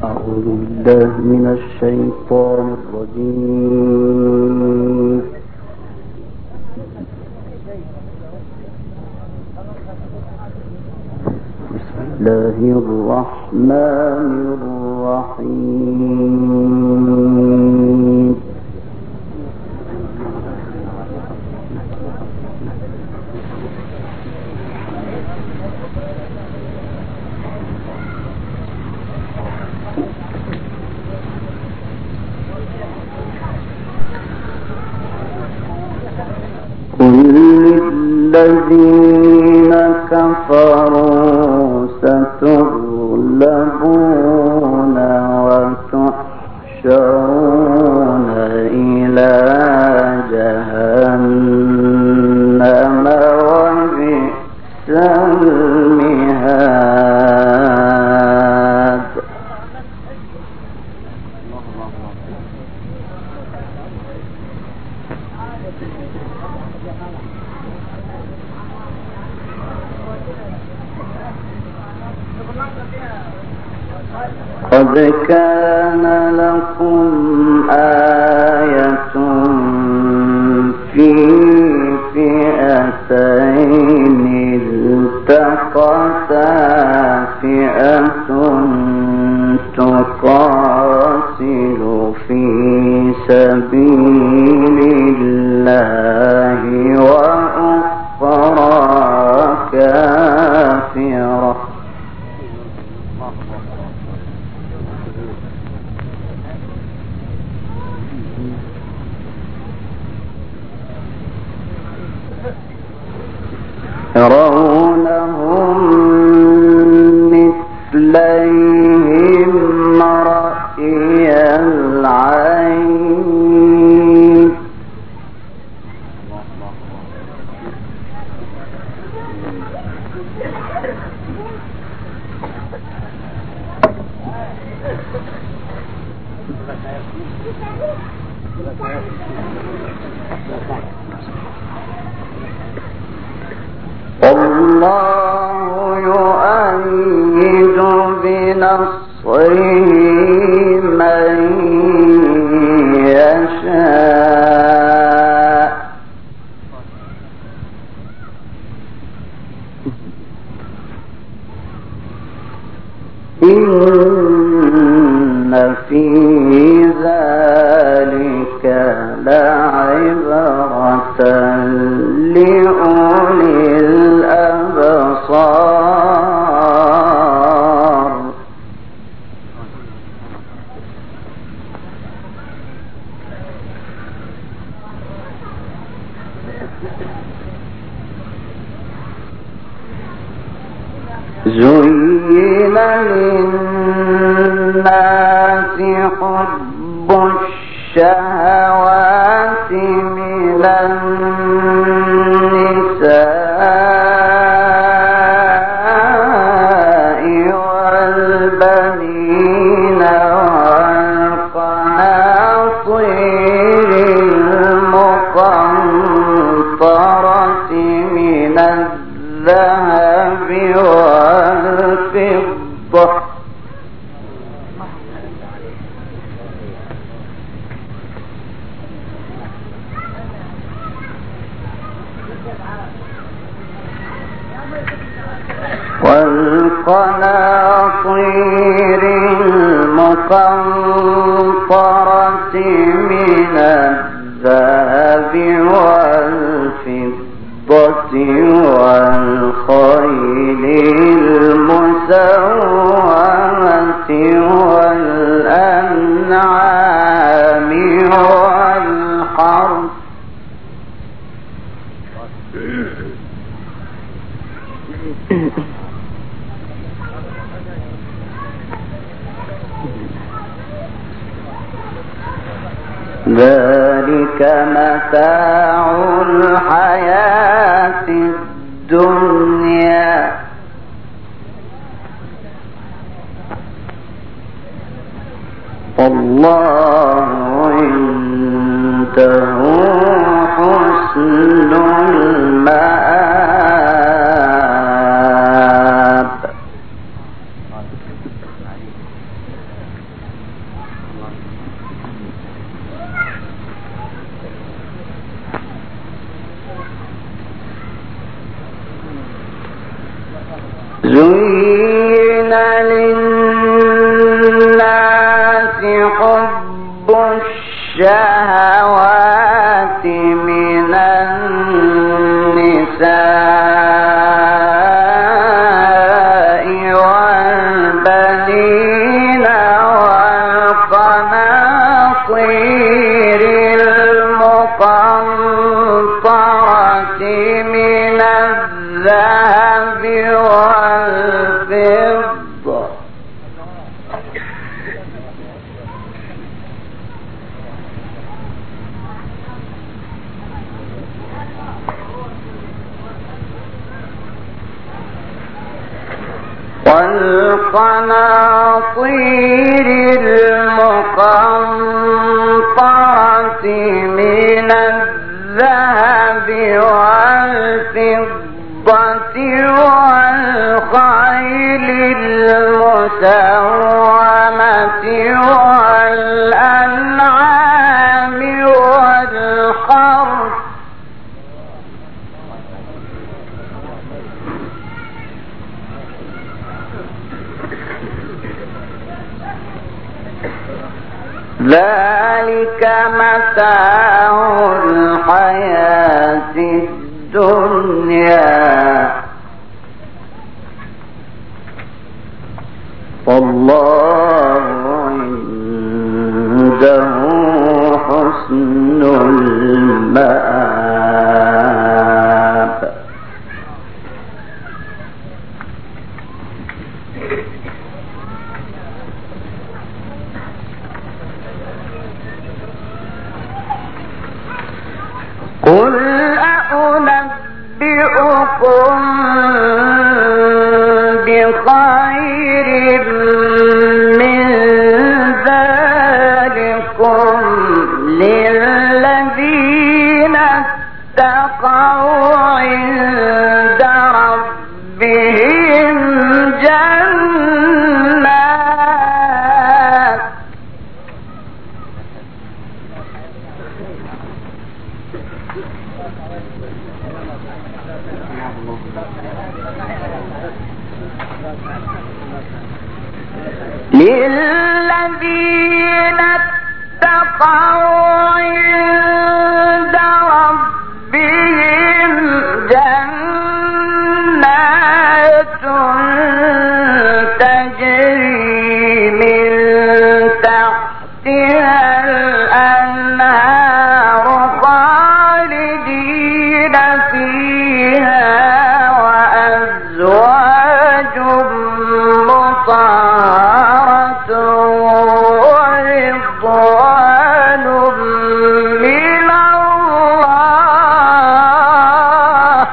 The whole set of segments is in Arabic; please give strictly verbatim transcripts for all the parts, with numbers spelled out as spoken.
أعوذ بالله من الشيطان الرجيم. بسم الله الرحمن الرحيم. الذين كفروا ستغلبون وتحشرون إلى جهنم وبئس المهاد. قد كان لكم آية في فئتين التقتا، فئة تقاتل في سبيل الله وأخرى كافرة. يرونهم مثليهم رأي العين. الله يؤيد بنصره من يشاء. إن في ذلك لعبرة لأولي الأبصار. زين للناس حب الشهوات من النساء والبنين والقناطير المقنطرة من الذهب والفضة والقناطير المقنطرة من الذهب والفضة والخيل المسومة والأنعام والحرث. ذلك متاع الحياة الدنيا والله عنده حسن المآب. زين للناس حب الشهوات من النساء والبنين والقناطير المقنطرة من الذهب والفضة والقناطير المقنطرة من الذهب والفضة والخيل المسومة والأنعام والحرث ذلك متاع الحياة الدنيا والله عنده حسن المآب. قل أنبئكم بخير من ذلكم للذين اتقوا عند ربهم جنات للذين اتقوا عند ربهم جنات تجري من تحتها الأنهار خالدين فيها وأزواج مطهرة ورضوان من الله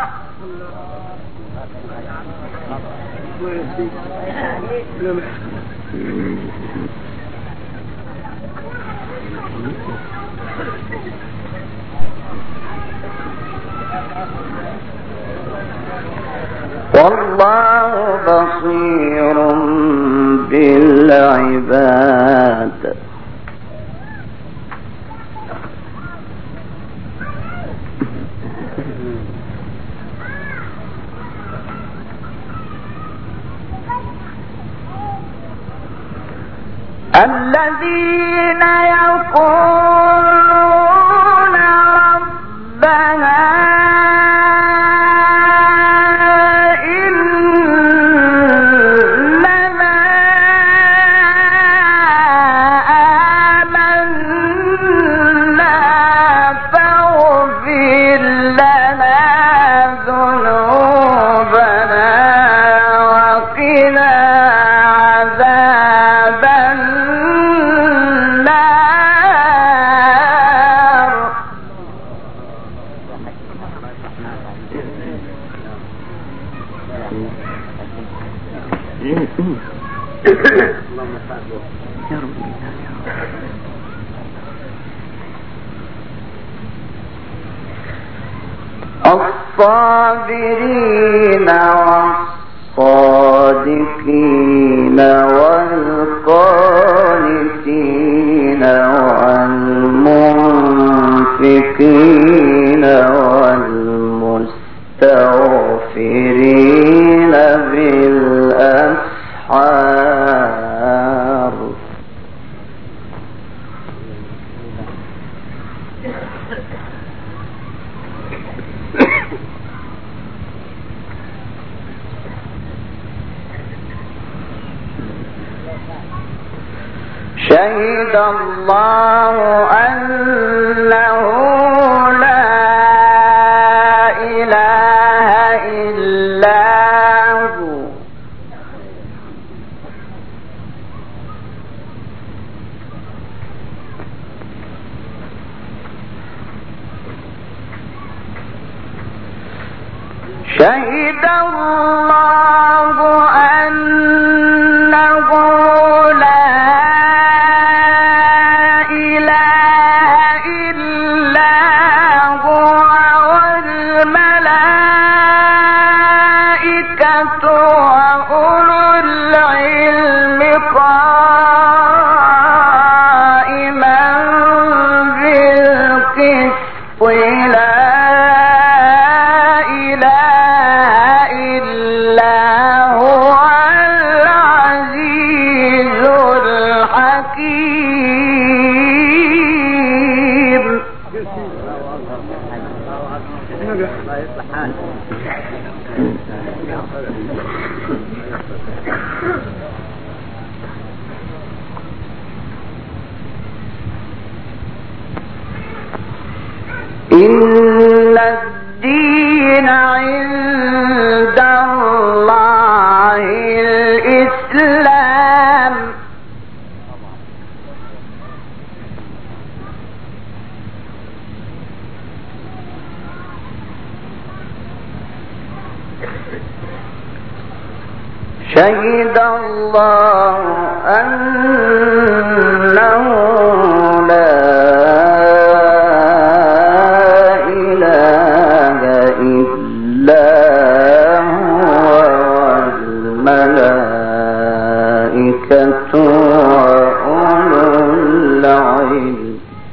والله بصير بالعباد. الذين يقولون ربنا الصابرين والصادقين والقانتين والمنفقين والمستغفرين بالله شهد الله أنه لا إله إلا هو شهد الله أنه لا إله إلا هو والملائكة وأولو العلم قائما بالقسط لا إن الدين عند الله الإسلام شهد الله أنه لا إله إلا هو والملائكة وأولو العلم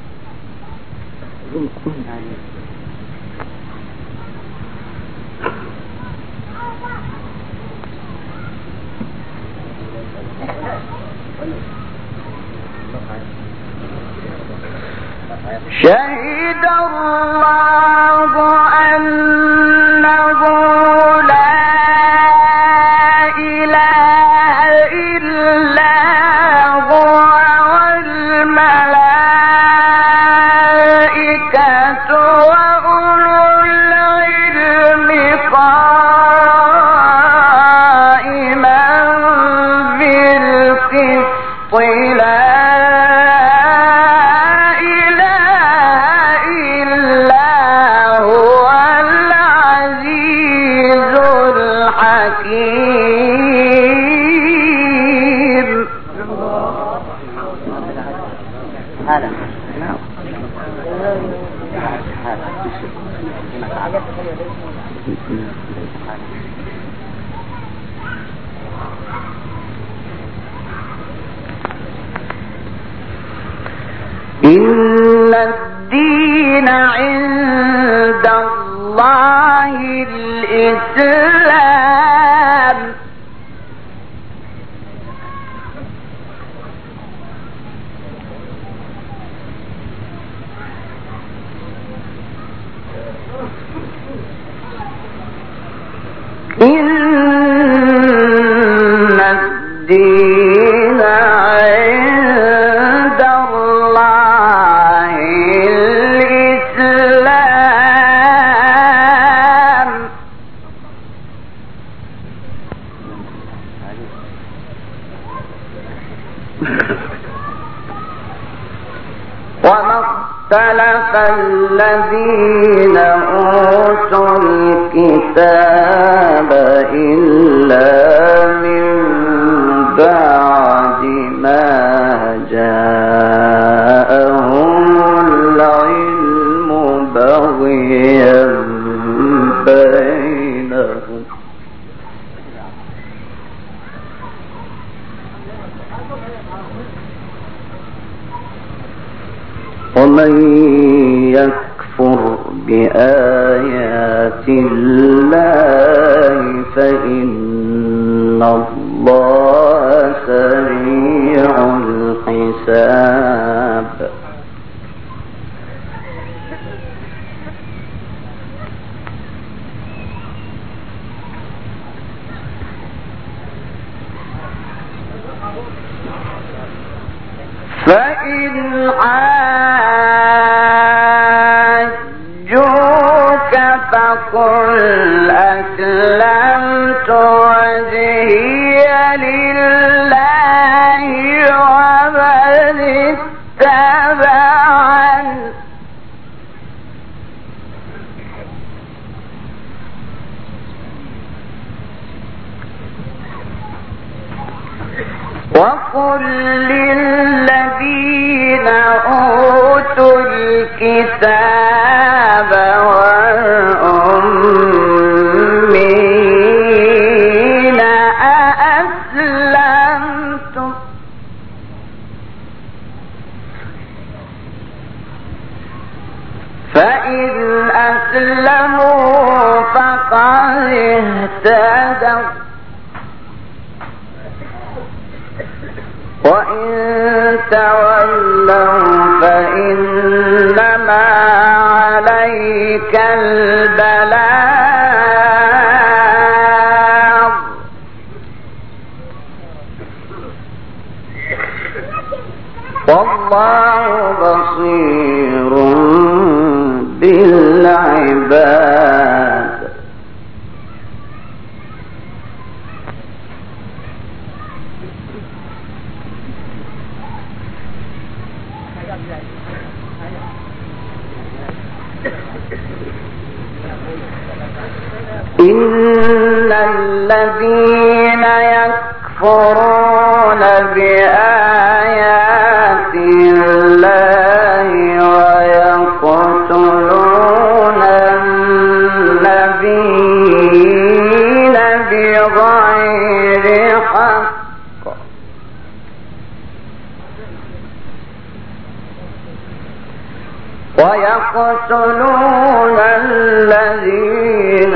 شهد الله أنه لا إله إلا هو والملائكة وأولو العلم قائما بالقسط لا إن الدين عند الله الإسلام إن الدين عند الله الإسلام وما اختلف الذين أوتوا الكتاب إلا من بعد ما جاءهم العلم بغيا بينهم ومن يكفر بآيات الله فإن الله سريع الحساب فإن حاجوك فقل أسلمت وجهي لله ومن اتبعني وقل للذين أوتوا الكتاب والأمين أأسلمتم فإن أسلموا فقد اهتدوا وإن تولوا فإنما عليك البلاغ والله بصير بالعباد إن الذين يكفرون بآيات الله ويقتلون النبيين بغير حق ويقتلون الذين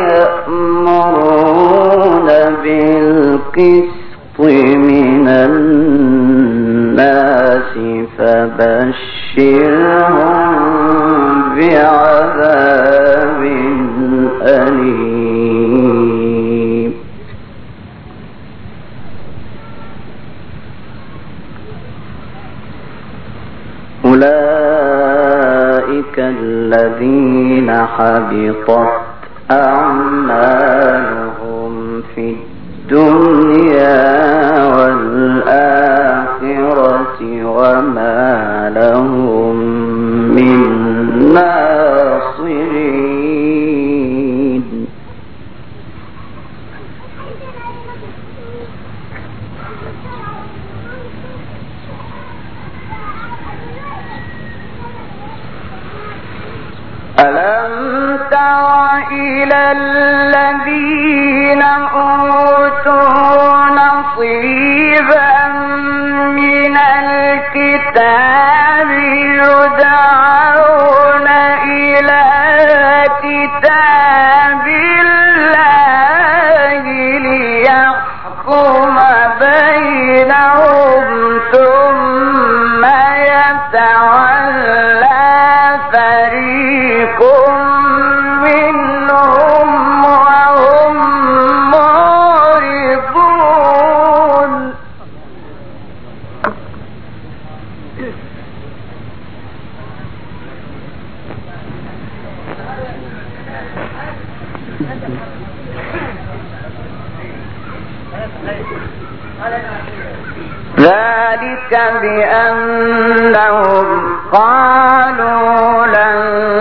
يأمرون بالقسط من الناس فبشرهم بعذاب أليم أولئك الذين حبطت أعمالهم في الدنيا والآخرة وما لهم من ناصرين ألم تر إلى الذين أوتوا نصيبا من الكتاب يدعون إلى كتاب الله ليحكم بينهم ثم يتولى فريق منهم وهم معرضون ذلك بأنهم قالوا لن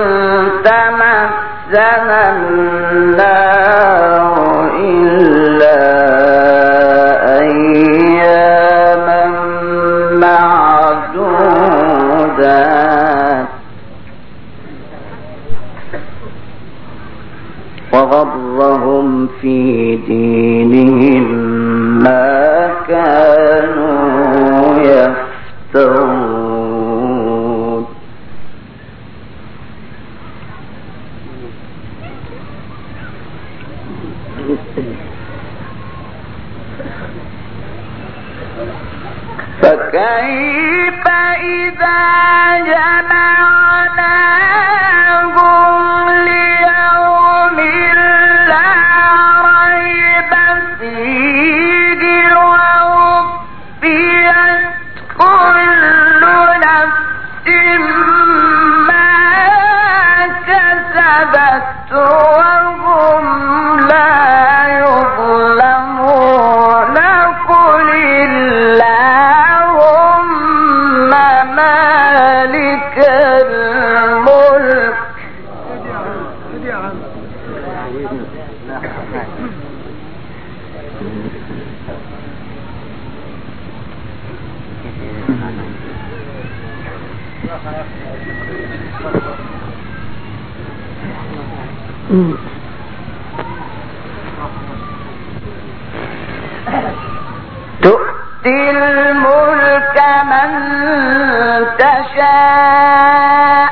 تمسنا النار إلا أياما معدودات وغرهم في دينهم ما كانوا يفترون فكيف إذا جمعناهم ليوم لا ريب فيه ووفيت كل تؤتي الملك من تشاء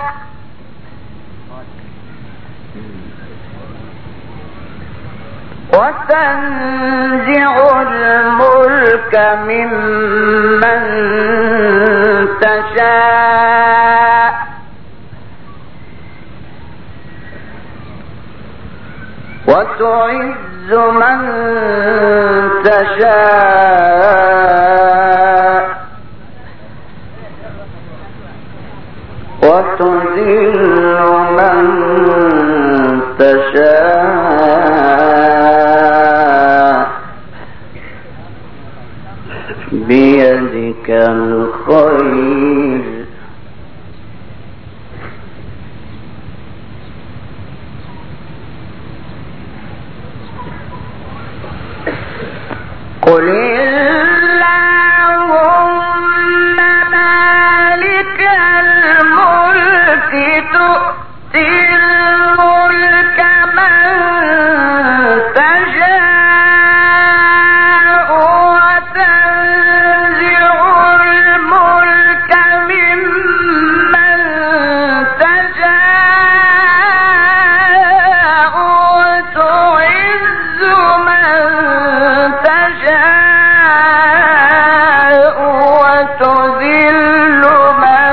وتنزع الملك ممن تشاء وتعز من تشاء وتذل من تشاء بيدك الخير قل اللهم مالك الملك تؤتي الملك من تشاء وتنزع الملك ممن تشاء وتعز من تشاء وتذل من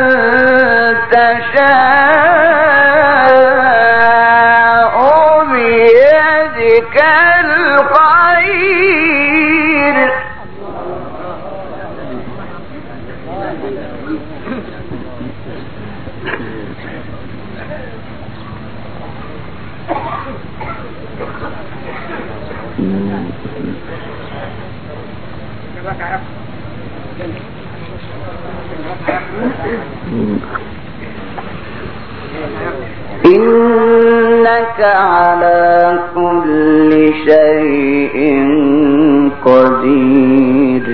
تشاء بيدك الخير إنك على كل شيء قدير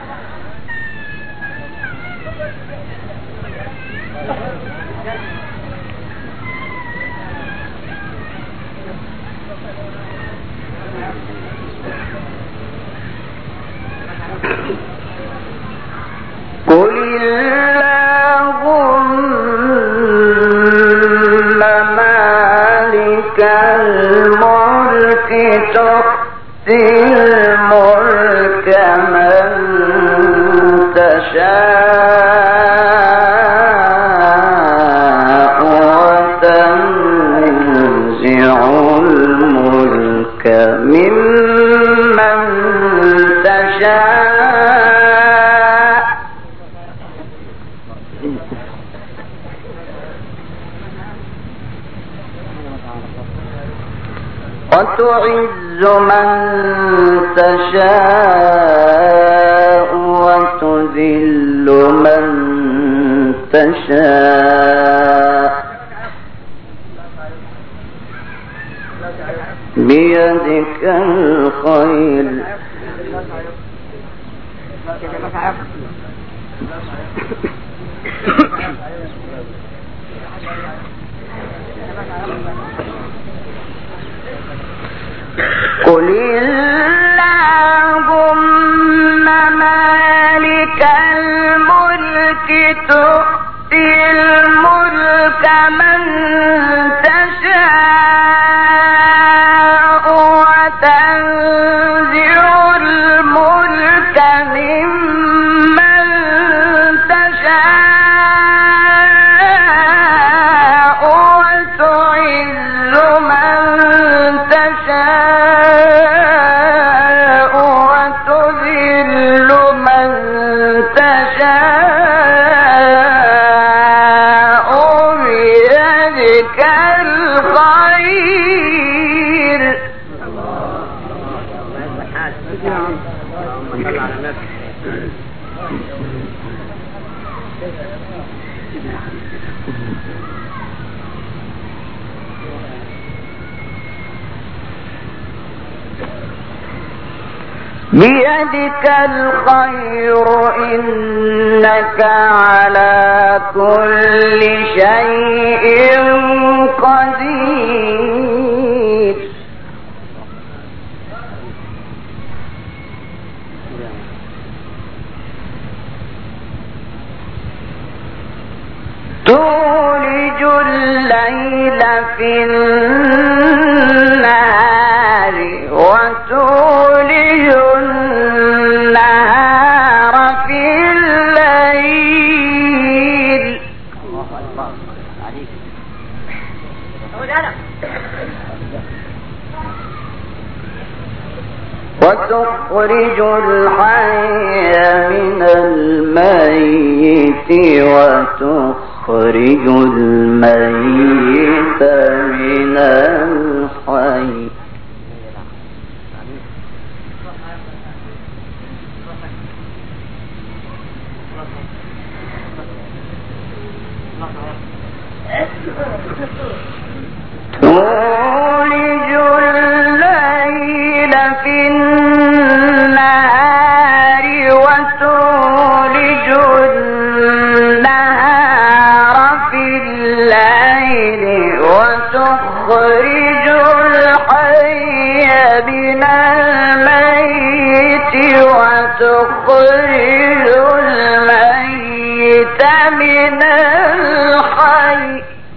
قل اللهم مالك الملك تؤتي الملك من تشاء وتنزع الملك ممن تشاء وتعز من تشاء وتذل من تشاء بيدك الخير قل اللهم مالك الملك تؤتي الملك من تشاء وتنزع الملك ممن تشاء وتعز من تشاء وتذل من تشاء بيدك الخير بيدك الخير إنك على كل شيء قدير تولج الليل في النهار وتولج النهار في الليل وتخرج الحي من الميت وتخرج الميت من الحي تولج الليل في النهار وتولج النهار في الليل وتخرج الحي من الميت وتخرج الميت من الحي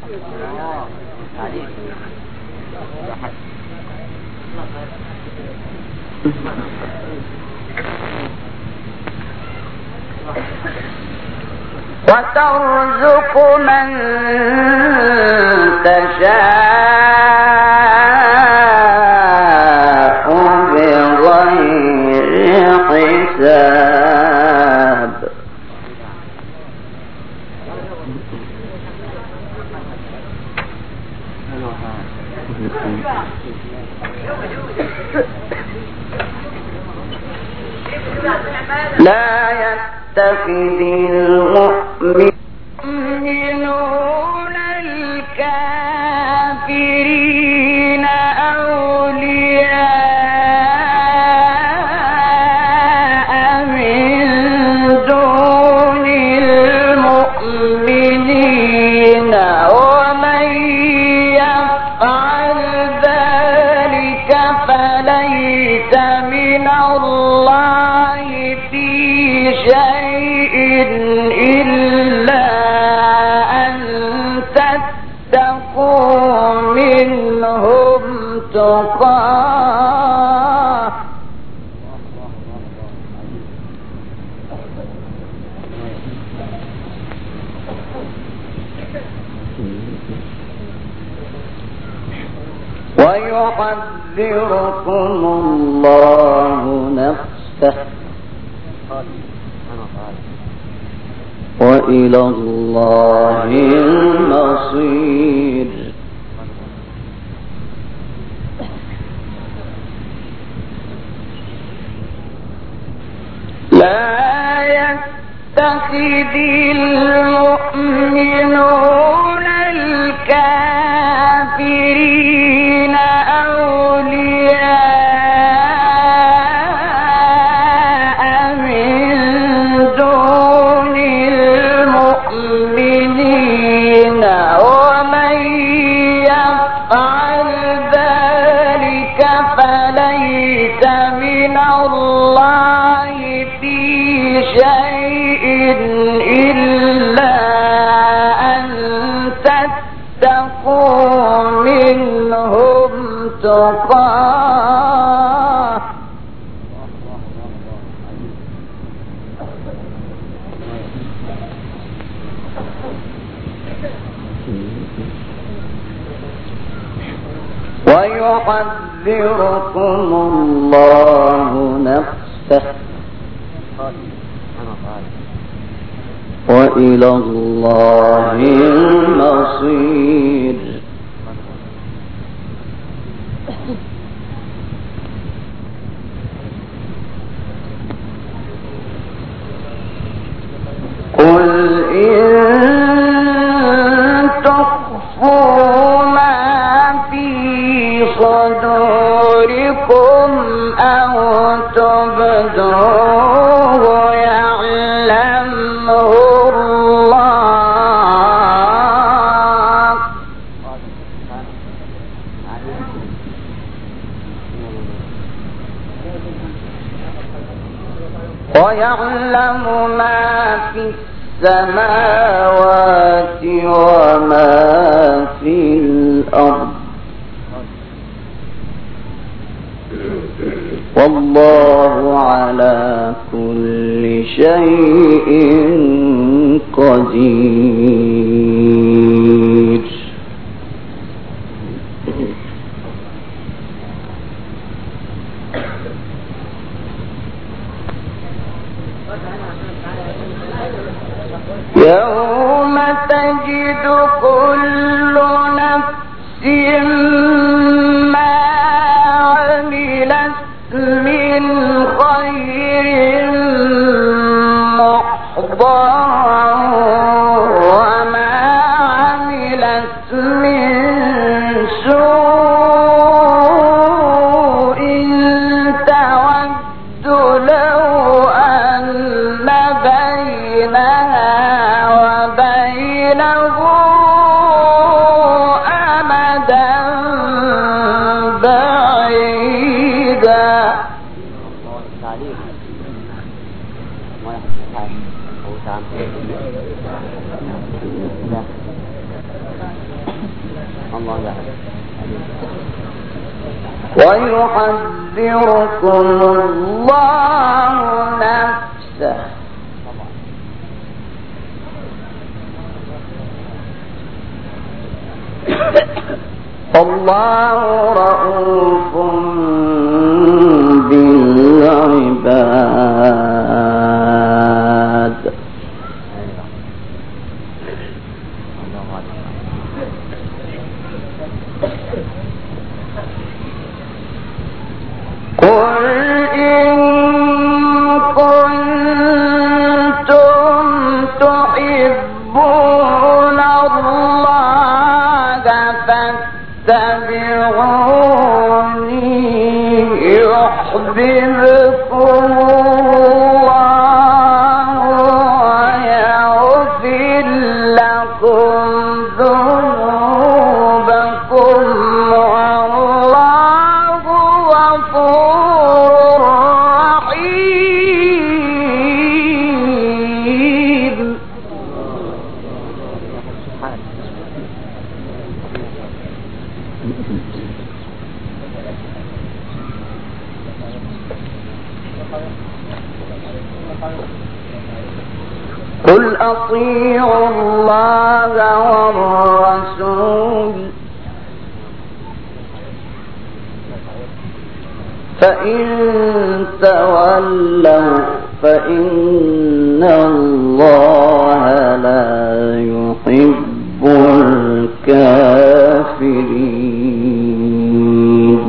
وترزق من تشاء بغير حساب لا يتخذ المؤمنون الكافرين أولياء من دون المؤمنين ومن يفعل ذلك فليس من الله في شيء إلا أن تتقوا منهم تقاه ويحذركم الله نفسه وإلى الله المصير لا يتخذ المؤمنون الكافرين أولياء من دون المؤمنين ومن يفعل ذلك فليس من الله في شيء إلا أن تتقوا منهم تقاه ويحذركم الله نفسه وإلى الله المصير قل إن تخفوا ما في صدوركم أو تبدوه يعلمه الله في السماوات وما في الأرض والله على كل شيء قدير. يوم تجد كل نفس ما عملت من خير محضرا وما عملت من سوء تود لو أن بينها وبينه أمدا بعيدا. ويحذركم الله نفسه الله رؤوف بالعباد. قل إن كنتم تحبون الله فاتبعوني يحببكم الله ويغفر لكم ذنوبكم والله غفور رحيم. قل أطيعوا الله والرسول فإن تولوا فإن الله لا يحب الكافرين.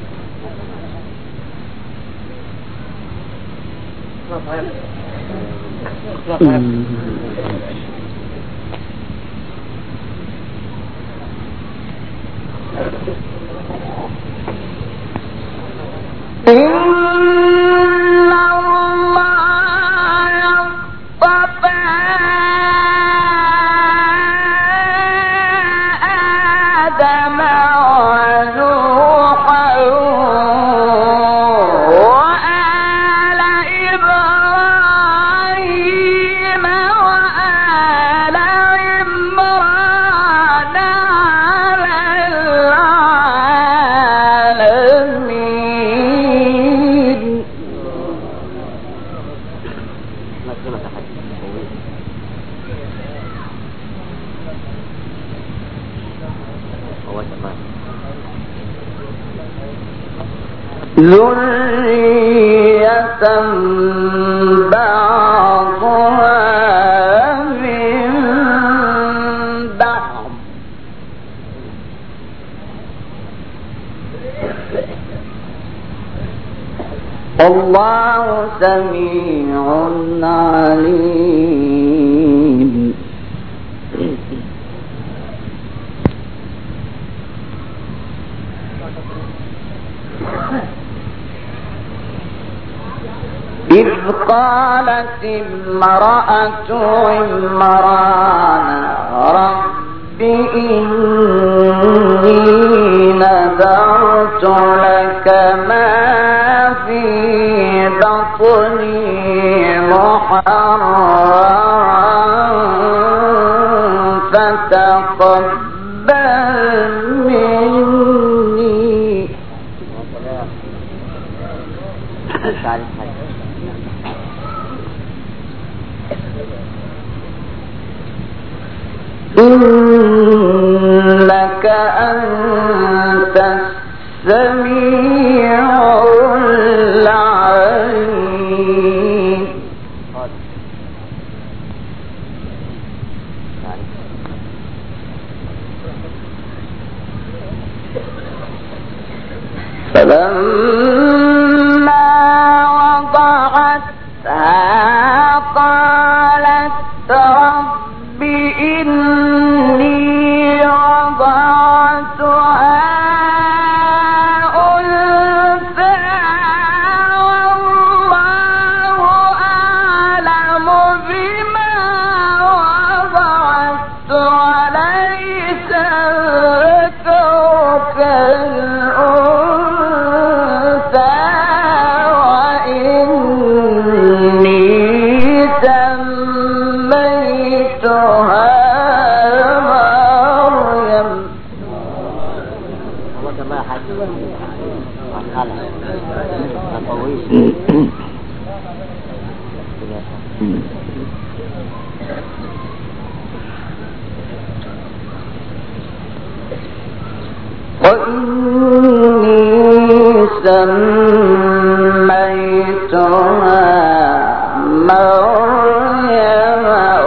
إن الله اصطفى آدم ونوحا وآل إبراهيم وآل عمران على العالمين. ذرية بعضها من بعض والله سميع عليم. إذ قالت امرأة عمران رب إني نذرت لك ما في بطني محررا وتقبل مني إنك أنت السميع العليم. فلما وضعتها قالت رب إني وضعتها أنثى والله أعلم بما وضعت وليس الذكر كالأنثى وإني سميتها وإني سميتها مريم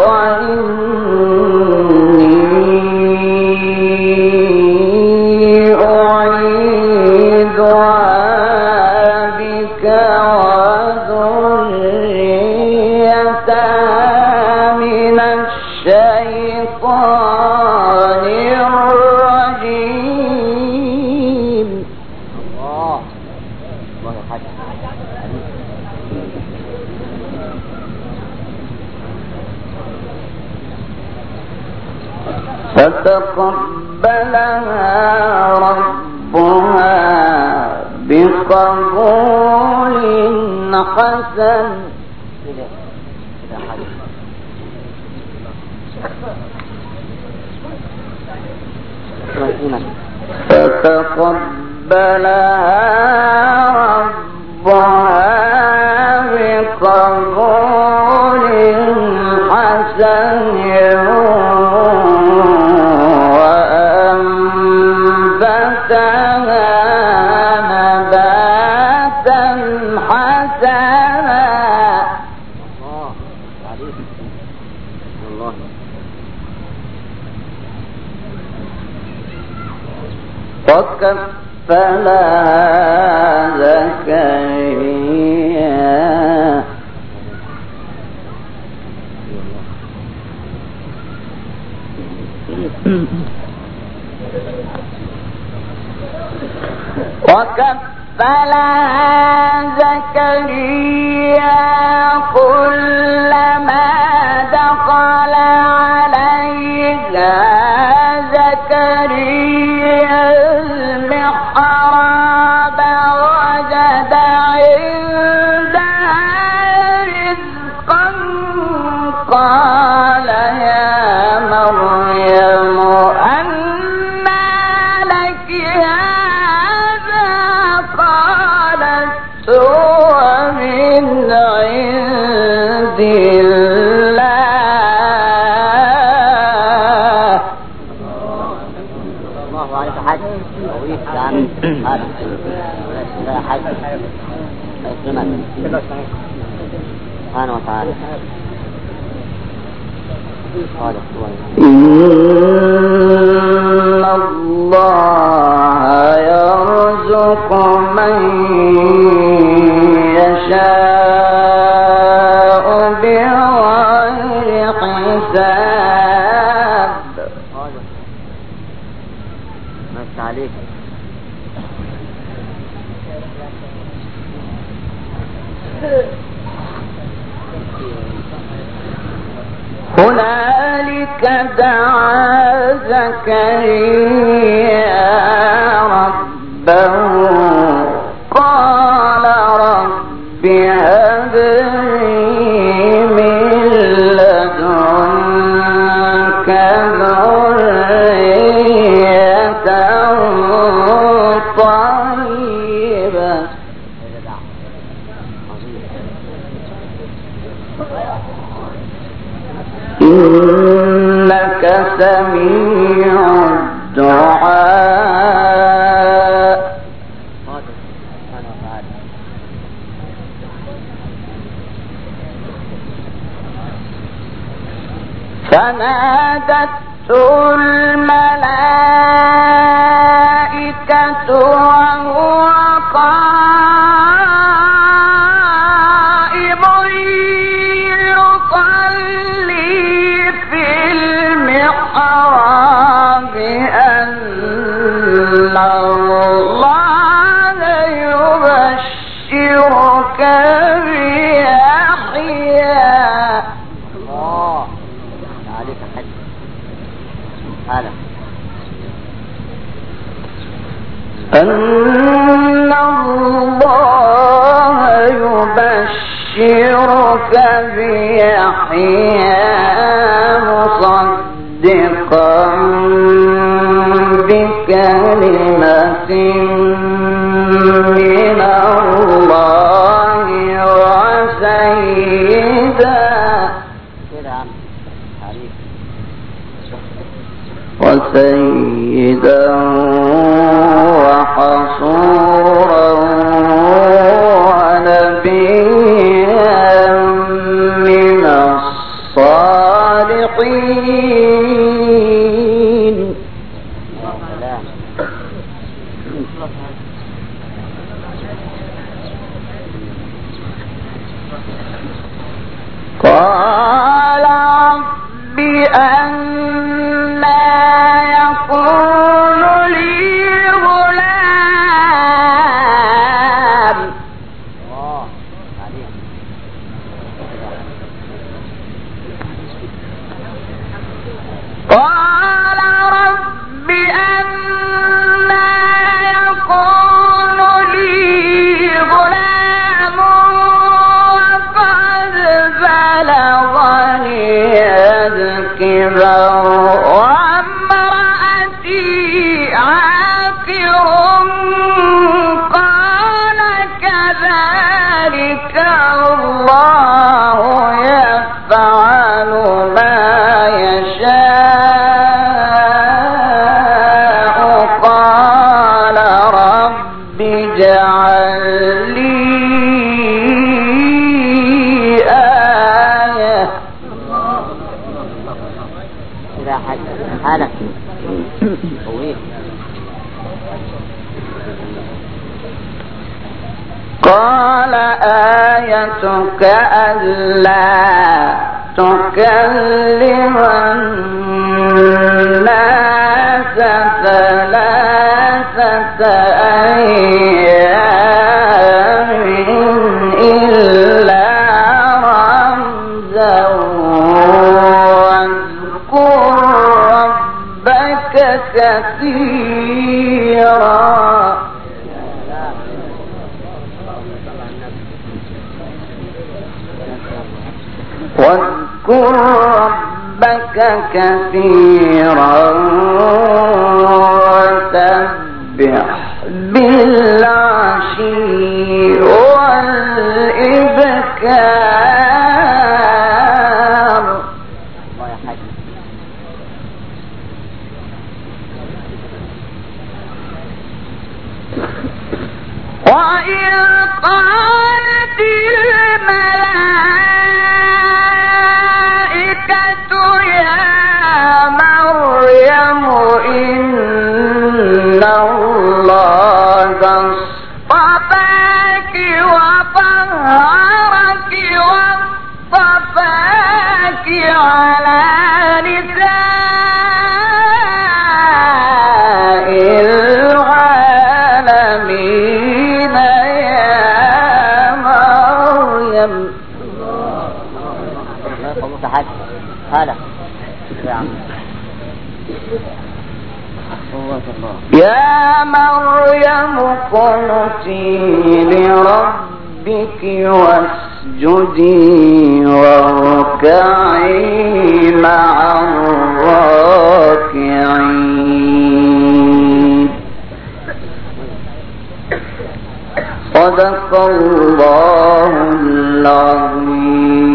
وإني أعيذها بك وذريتها من الشيطان الرجيم. الله الله يحفظك. فتقبلها ربها بقبول حسن. فتقبلها ربها بقبول حسن وأنبتها نباتا حسنا. وكفلها زكريا وكفلها زكريا كلما دخل عليها زكريا المحراب وجد عندها رزقا قال يا مريم أنى لك هذا قالت هو من عند الله. الله عليك حج ويك عن هذا لا حج يسلمك سبحانه وتعالى. إن الله يرزق من يشاء بغير حساب. ماشي عليك. هنالك دعا زكريا ربه قال رب هب لي من لدنك ذرية إنك سميع الدعاء. فنادته الملائكة وهو قائم يصلي في المحراب أن الله يبشرك بيحيى. أن الله يبشرك بيحيى مصدقا بكلمة من الله وسيدا وسيدا وحصورا ونبيا من الصالحين. قال رب أنى يكون لي غلام قال رب أنى يكون لي غلام وقد بلغني الكبر وامرأتي عاقر قال كذلك الله يفعل ما يشاء. قال رب اجعل لي آية. حالك قال آيتك ألا تكلم الناس ثلاثة أيام إلا رمزا واذكر ربك كثيرا. واذكر ربك كثيرا وسبح بالعشي والإبكار. وإذ قالت الملائكة يا مريم إن الله اصطفاك وطهرك واصطفاك على نساء العالمين يا مريم. هلا يا مريم اقنتي لربك واسجدي واركعي مع الراكعين. صدق الله العظيم.